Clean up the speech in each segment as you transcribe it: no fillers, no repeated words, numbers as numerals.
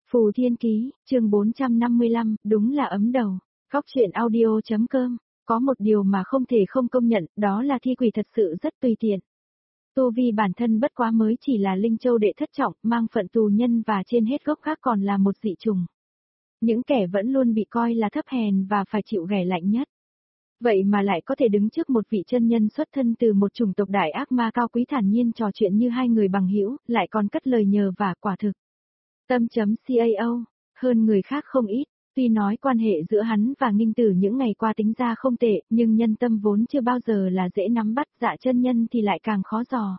Phù Thiên Ký, chương 455, đúng là ấm đầu. Góc truyện audio.com, có một điều mà không thể không công nhận, đó là Thi Quỷ thật sự rất tùy tiện. Tu vi bản thân bất quá mới chỉ là Linh Châu đệ thất trọng, mang phận tù nhân và trên hết gốc khác còn là một dị trùng. Những kẻ vẫn luôn bị coi là thấp hèn và phải chịu ghẻ lạnh nhất. Vậy mà lại có thể đứng trước một vị chân nhân xuất thân từ một chủng tộc đại ác ma cao quý thản nhiên trò chuyện như hai người bằng hữu, lại còn cất lời nhờ vả quả thực. Tâm.cao, hơn người khác không ít, tuy nói quan hệ giữa hắn và Nghinh Tử những ngày qua tính ra không tệ, nhưng nhân tâm vốn chưa bao giờ là dễ nắm bắt, dạ chân nhân thì lại càng khó dò.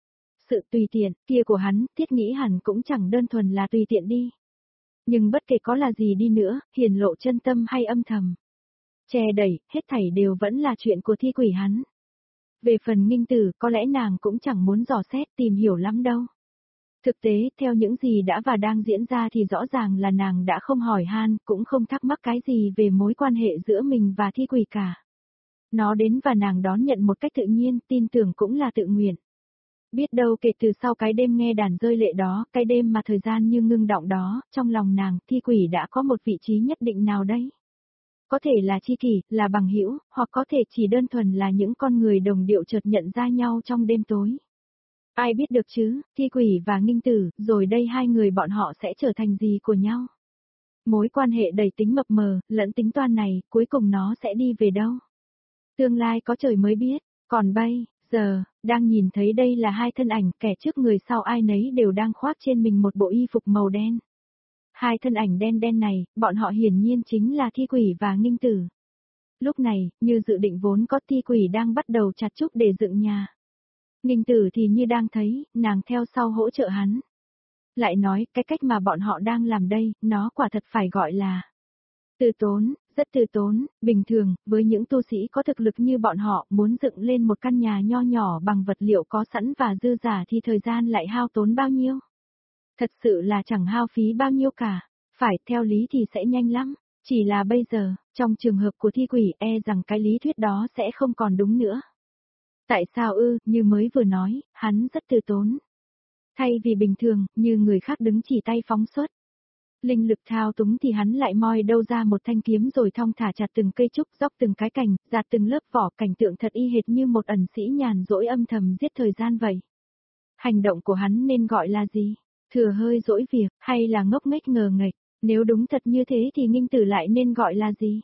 Sự tùy tiện kia của hắn, Thiết nghĩ hẳn cũng chẳng đơn thuần là tùy tiện đi. Nhưng bất kể có là gì đi nữa, hiển lộ chân tâm hay âm thầm, che đẩy, hết thảy đều vẫn là chuyện của Thi Quỷ hắn. Về phần Nghinh Tử, có lẽ nàng cũng chẳng muốn dò xét tìm hiểu lắm đâu. Thực tế, theo những gì đã và đang diễn ra thì rõ ràng là nàng đã không hỏi han, cũng không thắc mắc cái gì về mối quan hệ giữa mình và Thi Quỷ cả. Nó đến và nàng đón nhận một cách tự nhiên, tin tưởng cũng là tự nguyện. Biết đâu kể từ sau cái đêm nghe đàn rơi lệ đó, cái đêm mà thời gian như ngưng đọng đó, trong lòng nàng, Thi Quỷ đã có một vị trí nhất định nào đấy. Có thể là tri kỷ, là bằng hữu, hoặc có thể chỉ đơn thuần là những con người đồng điệu chợt nhận ra nhau trong đêm tối. Ai biết được chứ, Thi Quỷ và Nghinh Tử, rồi đây hai người bọn họ sẽ trở thành gì của nhau? Mối quan hệ đầy tính mập mờ, lẫn tính toán này, cuối cùng nó sẽ đi về đâu? Tương lai có trời mới biết, còn bây giờ, đang nhìn thấy đây là hai thân ảnh, kẻ trước người sau ai nấy đều đang khoác trên mình một bộ y phục màu đen. Hai thân ảnh đen đen này, bọn họ hiển nhiên chính là Thi Quỷ và Nghinh Tử. Lúc này, như dự định vốn có, Thi Quỷ đang bắt đầu chặt trúc để dựng nhà. Nghinh Tử thì như đang thấy, nàng theo sau hỗ trợ hắn. Lại nói, cái cách mà bọn họ đang làm đây, nó quả thật phải gọi là từ tốn, rất từ tốn, bình thường, với những tu sĩ có thực lực như bọn họ, muốn dựng lên một căn nhà nho nhỏ bằng vật liệu có sẵn và dư giả thì thời gian lại hao tốn bao nhiêu? Thật sự là chẳng hao phí bao nhiêu cả, phải, theo lý thì sẽ nhanh lắm, chỉ là bây giờ, trong trường hợp của Thi Quỷ rằng cái lý thuyết đó sẽ không còn đúng nữa. Tại sao như mới vừa nói, hắn rất từ tốn. Thay vì bình thường, như người khác đứng chỉ tay phóng xuất. Linh lực thao túng thì hắn lại moi đâu ra một thanh kiếm rồi thong thả chặt từng cây trúc, dóc từng cái cành, giạt từng lớp vỏ, cảnh tượng thật y hệt như một ẩn sĩ nhàn rỗi âm thầm giết thời gian vậy. Hành động của hắn nên gọi là gì? Thừa hơi dỗi việc, hay là ngốc nghếch ngờ nghệch? Nếu đúng thật như thế thì Nghinh Tử lại nên gọi là gì?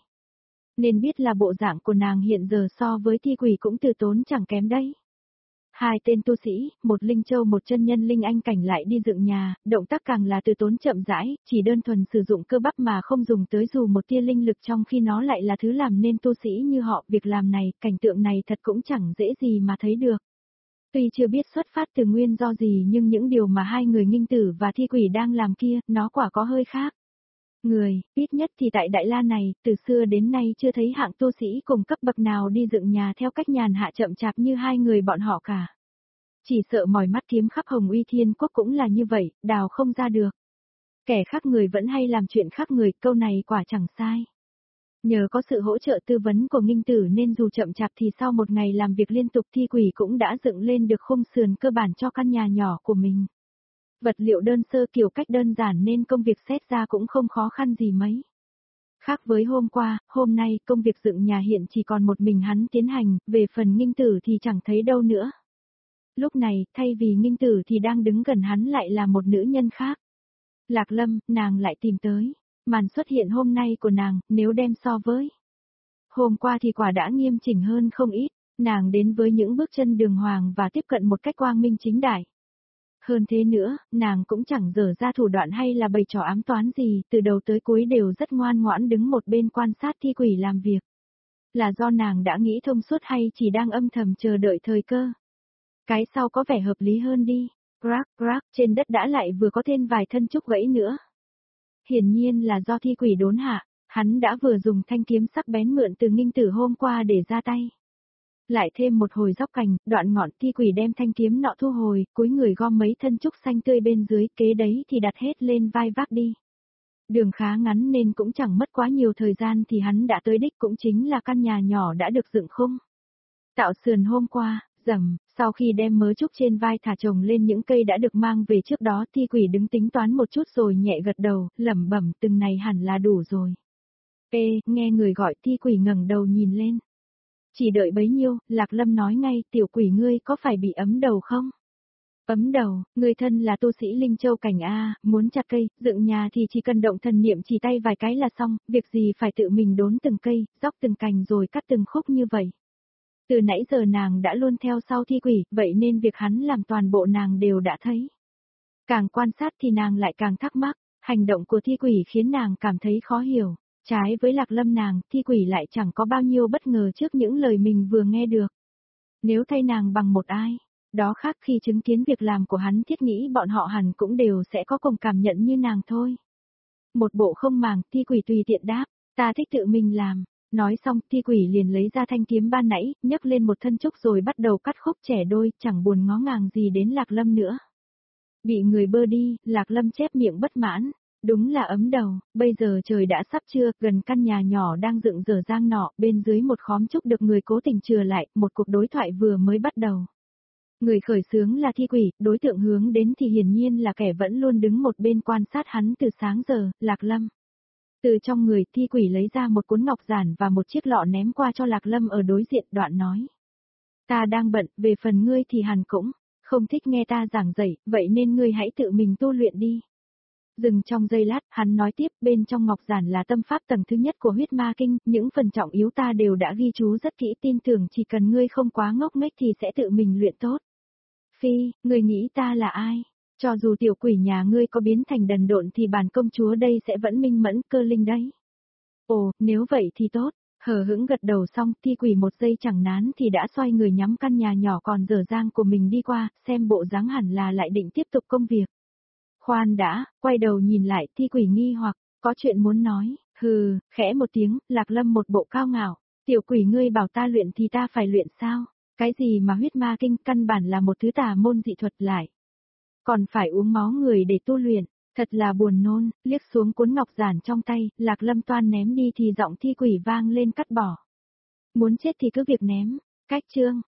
Nên biết là bộ dạng của nàng hiện giờ so với Thi Quỷ cũng từ tốn chẳng kém đấy. Hai tên tu sĩ, một Linh Châu một chân nhân Linh Anh cảnh lại đi dựng nhà, động tác càng là từ tốn chậm rãi, chỉ đơn thuần sử dụng cơ bắp mà không dùng tới dù một tia linh lực, trong khi nó lại là thứ làm nên tu sĩ như họ. Việc làm này, cảnh tượng này thật cũng chẳng dễ gì mà thấy được. Tuy chưa biết xuất phát từ nguyên do gì nhưng những điều mà hai người Nghinh Tử và Thi Quỷ đang làm kia, nó quả có hơi khác. Người, ít nhất thì tại Đại La này, từ xưa đến nay chưa thấy hạng tu sĩ cùng cấp bậc nào đi dựng nhà theo cách nhàn hạ chậm chạp như hai người bọn họ cả. Chỉ sợ mỏi mắt kiếm khắp Hồng Uy Thiên Quốc cũng là như vậy, đào không ra được. Kẻ khác người vẫn hay làm chuyện khác người, câu này quả chẳng sai. Nhờ có sự hỗ trợ tư vấn của Nghinh Tử nên dù chậm chạp thì sau một ngày làm việc liên tục, Thi Quỷ cũng đã dựng lên được khung sườn cơ bản cho căn nhà nhỏ của mình. Vật liệu đơn sơ, kiểu cách đơn giản nên công việc xét ra cũng không khó khăn gì mấy. Khác với hôm qua, hôm nay công việc dựng nhà hiện chỉ còn một mình hắn tiến hành, về phần Nghinh Tử thì chẳng thấy đâu nữa. Lúc này, thay vì Nghinh Tử thì đang đứng gần hắn lại là một nữ nhân khác. Lạc Lâm, nàng lại tìm tới. Màn xuất hiện hôm nay của nàng, nếu đem so với hôm qua thì quả đã nghiêm chỉnh hơn không ít, nàng đến với những bước chân đường hoàng và tiếp cận một cách quang minh chính đại. Hơn thế nữa, nàng cũng chẳng dở ra thủ đoạn hay là bày trò ám toán gì, từ đầu tới cuối đều rất ngoan ngoãn đứng một bên quan sát Thi Quỷ làm việc. Là do nàng đã nghĩ thông suốt hay chỉ đang âm thầm chờ đợi thời cơ? Cái sau có vẻ hợp lý hơn đi. Crack crack, trên đất đã lại vừa có thêm vài thân trúc gãy nữa. Hiển nhiên là do Thi Quỷ đốn hạ, hắn đã vừa dùng thanh kiếm sắc bén mượn từ Nghinh Tử hôm qua để ra tay. Lại thêm một hồi dóc cành, đoạn ngọn, Thi Quỷ đem thanh kiếm nọ thu hồi, cúi người gom mấy thân trúc xanh tươi bên dưới, kế đấy thì đặt hết lên vai vác đi. Đường khá ngắn nên cũng chẳng mất quá nhiều thời gian thì hắn đã tới đích, cũng chính là căn nhà nhỏ đã được dựng khung. Tạo sườn hôm qua, Rầm, sau khi đem mớ trúc trên vai thả chồng lên những cây đã được mang về trước đó, thi quỷ đứng tính toán một chút rồi nhẹ gật đầu, lẩm bẩm từng này hẳn là đủ rồi. Ê, nghe người gọi, thi quỷ ngẩng đầu nhìn lên. Chỉ đợi bấy nhiêu, Lạc Lâm nói ngay, tiểu quỷ ngươi có phải bị ấm đầu không? Ấm đầu, người thân là tu sĩ Linh Châu cảnh A, muốn chặt cây, dựng nhà thì chỉ cần động thần niệm chỉ tay vài cái là xong, việc gì phải tự mình đốn từng cây, dóc từng cành rồi cắt từng khúc như vậy. Từ nãy giờ nàng đã luôn theo sau thi quỷ, vậy nên việc hắn làm toàn bộ nàng đều đã thấy. Càng quan sát thì nàng lại càng thắc mắc, hành động của thi quỷ khiến nàng cảm thấy khó hiểu. Trái với Lạc Lâm nàng, thi quỷ lại chẳng có bao nhiêu bất ngờ trước những lời mình vừa nghe được. Nếu thay nàng bằng một ai, đó khác khi chứng kiến việc làm của hắn, thiết nghĩ bọn họ hẳn cũng đều sẽ có cùng cảm nhận như nàng thôi. Một bộ không màng, thi quỷ tùy tiện đáp, ta thích tự mình làm. Nói xong, thi quỷ liền lấy ra thanh kiếm ban nãy, nhấc lên một thân trúc rồi bắt đầu cắt khúc trẻ đôi, chẳng buồn ngó ngàng gì đến Lạc Lâm nữa. Bị người bơ đi, Lạc Lâm chép miệng bất mãn. Đúng là ấm đầu, bây giờ trời đã sắp trưa, gần căn nhà nhỏ đang dựng dở dang nọ, bên dưới một khóm trúc được người cố tình chừa lại, một cuộc đối thoại vừa mới bắt đầu. Người khởi xướng là thi quỷ, đối tượng hướng đến thì hiển nhiên là kẻ vẫn luôn đứng một bên quan sát hắn từ sáng giờ, Lạc Lâm. Từ trong người, thi quỷ lấy ra một cuốn ngọc giản và một chiếc lọ ném qua cho Lạc Lâm ở đối diện, đoạn nói. Ta đang bận, về phần ngươi thì hẳn cũng không thích nghe ta giảng dạy, vậy nên ngươi hãy tự mình tu luyện đi. Dừng trong giây lát, hắn nói tiếp, bên trong ngọc giản là tâm pháp tầng thứ nhất của huyết ma kinh, những phần trọng yếu ta đều đã ghi chú rất kỹ, tin tưởng chỉ cần ngươi không quá ngốc nghếch thì sẽ tự mình luyện tốt. Phi, ngươi nghĩ ta là ai? Cho dù tiểu quỷ nhà ngươi có biến thành đần độn thì bản công chúa đây sẽ vẫn minh mẫn cơ linh đấy. Ồ, nếu vậy thì tốt. Hờ hững gật đầu xong, thi quỷ một giây chẳng nán thì đã xoay người nhắm căn nhà nhỏ còn dở dang của mình đi qua, xem bộ dáng hẳn là lại định tiếp tục công việc. Khoan đã, quay đầu nhìn lại, thi quỷ nghi hoặc, có chuyện muốn nói, hừ, khẽ một tiếng, Lạc Lâm một bộ cao ngạo, tiểu quỷ ngươi bảo ta luyện thì ta phải luyện sao, cái gì mà huyết ma kinh căn bản là một thứ tà môn dị thuật lại. Còn phải uống máu người để tu luyện, thật là buồn nôn, liếc xuống cuốn ngọc giản trong tay, Lạc Lâm toan ném đi thì giọng thi quỷ vang lên cắt bỏ. Muốn chết thì cứ việc ném, cách chương.